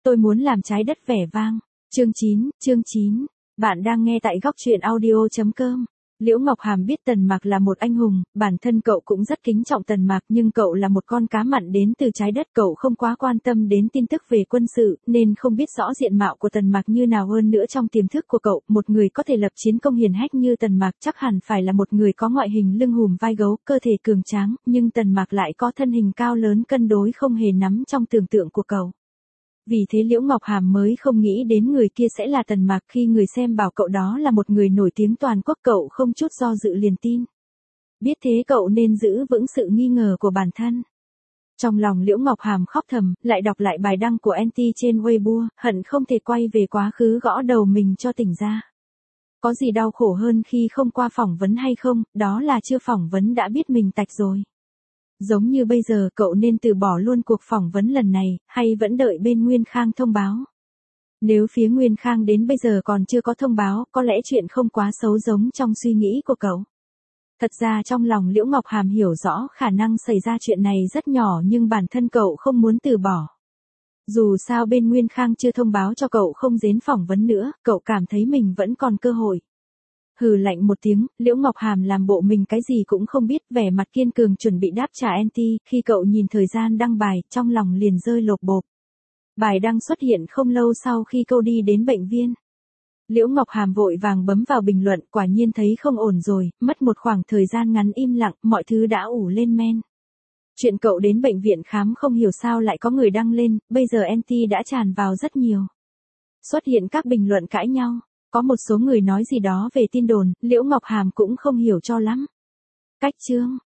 Tôi muốn làm trái đất vẻ vang. Chương 9. Bạn đang nghe tại góc truyện audio.com. Liễu Ngọc Hàm biết Tần Mạc là một anh hùng, bản thân cậu cũng rất kính trọng Tần Mạc, nhưng cậu là một con cá mặn đến từ trái đất, cậu không quá quan tâm đến tin tức về quân sự, nên không biết rõ diện mạo của Tần Mạc như nào. Hơn nữa trong tiềm thức của cậu, một người có thể lập chiến công hiển hách như Tần Mạc chắc hẳn phải là một người có ngoại hình lưng hùm vai gấu, cơ thể cường tráng, nhưng Tần Mạc lại có thân hình cao lớn cân đối không hề nắm trong tưởng tượng của cậu. Vì thế Liễu Ngọc Hàm mới không nghĩ đến người kia sẽ là Tần Mạc. Khi người xem bảo cậu đó là một người nổi tiếng toàn quốc, cậu không chút do dự liền tin. Biết thế cậu nên giữ vững sự nghi ngờ của bản thân. Trong lòng Liễu Ngọc Hàm khóc thầm, lại đọc lại bài đăng của NT trên Weibo, hận không thể quay về quá khứ gõ đầu mình cho tỉnh ra. Có gì đau khổ hơn khi không qua phỏng vấn hay không, đó là chưa phỏng vấn đã biết mình tạch rồi. Giống như bây giờ cậu nên từ bỏ luôn cuộc phỏng vấn lần này, hay vẫn đợi bên Nguyên Khang thông báo. Nếu phía Nguyên Khang đến bây giờ còn chưa có thông báo, có lẽ chuyện không quá xấu giống trong suy nghĩ của cậu. Thật ra trong lòng Liễu Ngọc Hàm hiểu rõ khả năng xảy ra chuyện này rất nhỏ, nhưng bản thân cậu không muốn từ bỏ. Dù sao bên Nguyên Khang chưa thông báo cho cậu không đến phỏng vấn nữa, cậu cảm thấy mình vẫn còn cơ hội. Hừ lạnh một tiếng, Liễu Ngọc Hàm làm bộ mình cái gì cũng không biết, vẻ mặt kiên cường chuẩn bị đáp trả NT. Khi cậu nhìn thời gian đăng bài, trong lòng liền rơi lột bột. Bài đăng xuất hiện không lâu sau khi cậu đi đến bệnh viện. Liễu Ngọc Hàm vội vàng bấm vào bình luận, quả nhiên thấy không ổn rồi, mất một khoảng thời gian ngắn im lặng, mọi thứ đã ủ lên men. Chuyện cậu đến bệnh viện khám không hiểu sao lại có người đăng lên, bây giờ NT đã tràn vào rất nhiều. Xuất hiện các bình luận cãi nhau. Có một số người nói gì đó về tin đồn, Liễu Ngọc Hàm cũng không hiểu cho lắm. Cách chương,